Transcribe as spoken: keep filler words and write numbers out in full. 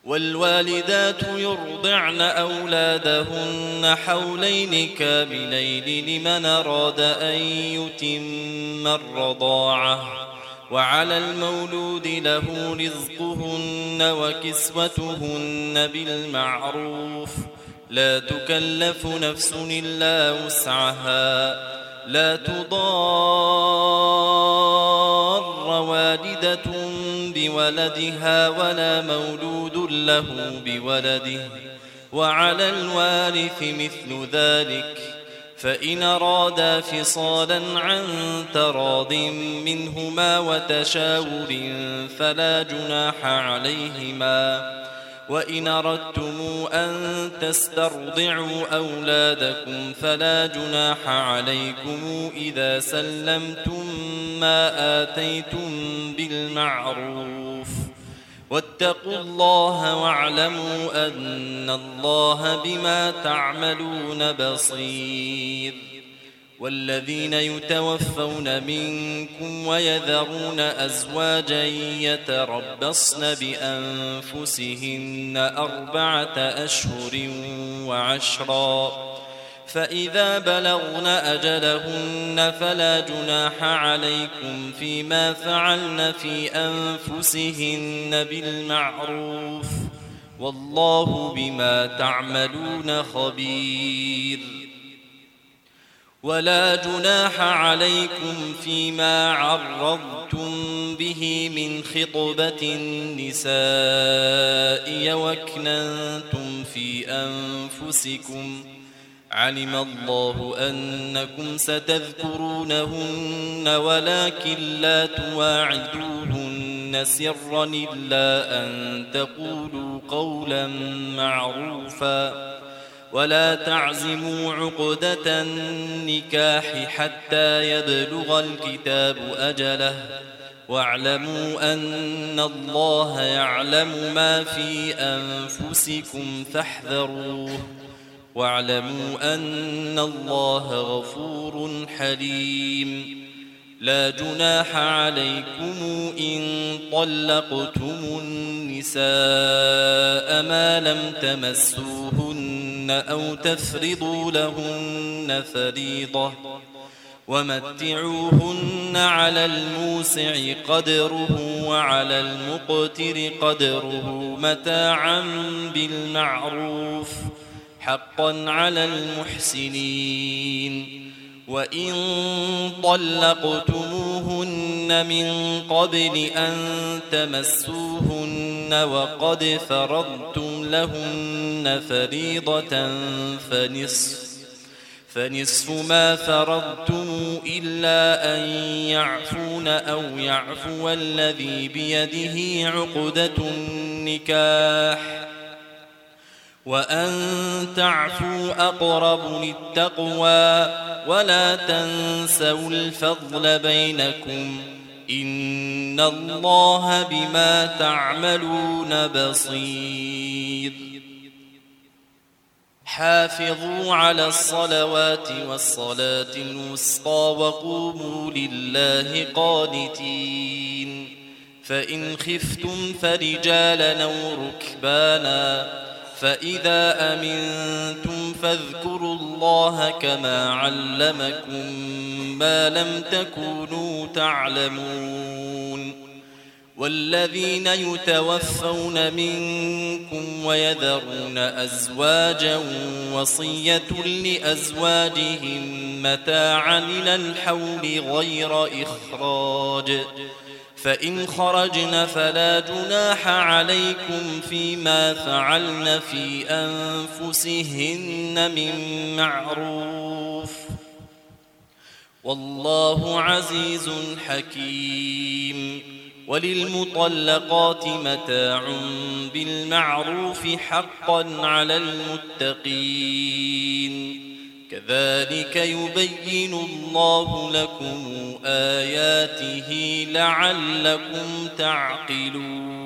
والوالدات يرضعن أولادهن حولين كاملين لمن أراد أن يتم الرضاعة، وعلى المولود له رزقهن وكسوتهن بالمعروف، لا تكلف نفس إلا وسعها، لا تضار والدة بولدها ولا مولود له بولده، وعلى الوارث مثل ذلك، فإن أرادا فصالا عن تراض منهما وتشاور فلا جناح عليهما. وإن أردتم أن تسترضعوا أولادكم فلا جناح عليكم إذا سلمتم ما آتيتم بالمعروف، واتقوا الله واعلموا أن الله بما تعملون بصير. والذين يتوفون منكم ويذرون أزواجا يتربصن بأنفسهن أربعة أشهر وعشرا، فإذا بلغن أجلهن فلا جناح عليكم فيما فعلن في أنفسهن بالمعروف، والله بما تعملون خبير. ولا جناح عليكم فيما عرضتم به من خطبة النساء وأكننتم في أنفسكم، علم الله أنكم ستذكرونهن ولكن لا تواعدوهن سرا إلا أن تقولوا قولا معروفا، ولا تعزموا عقدة النكاح حتى يبلغ الكتاب أجله، واعلموا أن الله يعلم ما في أنفسكم فاحذروه، واعلموا أن الله غفور حليم. لا جناح عليكم إن طلقتم النساء ما لم تمسوهن أو تفرضوا لهن فريضة، ومتعوهن على الموسع قدره وعلى المقتر قدره متاعا بالمعروف، حقا على المحسنين. وإن طلقتموهن من قبل أن تمسوهن وقد فرضتم لهن فريضة فنصف فنصف ما فرضتم إلا أن يعفون أو يعفو الذي بيده عقدة النكاح، وأن تعفوا أقرب للتقوى، ولا تنسوا الفضل بينكم، إن الله بما تعملون بصير. حافظوا على الصلوات والصلاة الوسطى وقوموا لله قانتين، فإن خفتم فرجالا أو ركبانا، فإذا أمنتم فاذكروا الله كما علمكم ما لم تكونوا تعلمون. والذين يتوفون منكم ويذرون أزواجا وصية لأزواجهم متاعا إلى الحول غير إخراج، فإن خرجن فلا جناح عليكم فيما فعلن في أنفسهن من معروف، والله عزيز حكيم. وللمطلقات متاع بالمعروف حقا على المتقين، كذلك يبين الله لكم آياته لعلكم تعقلون.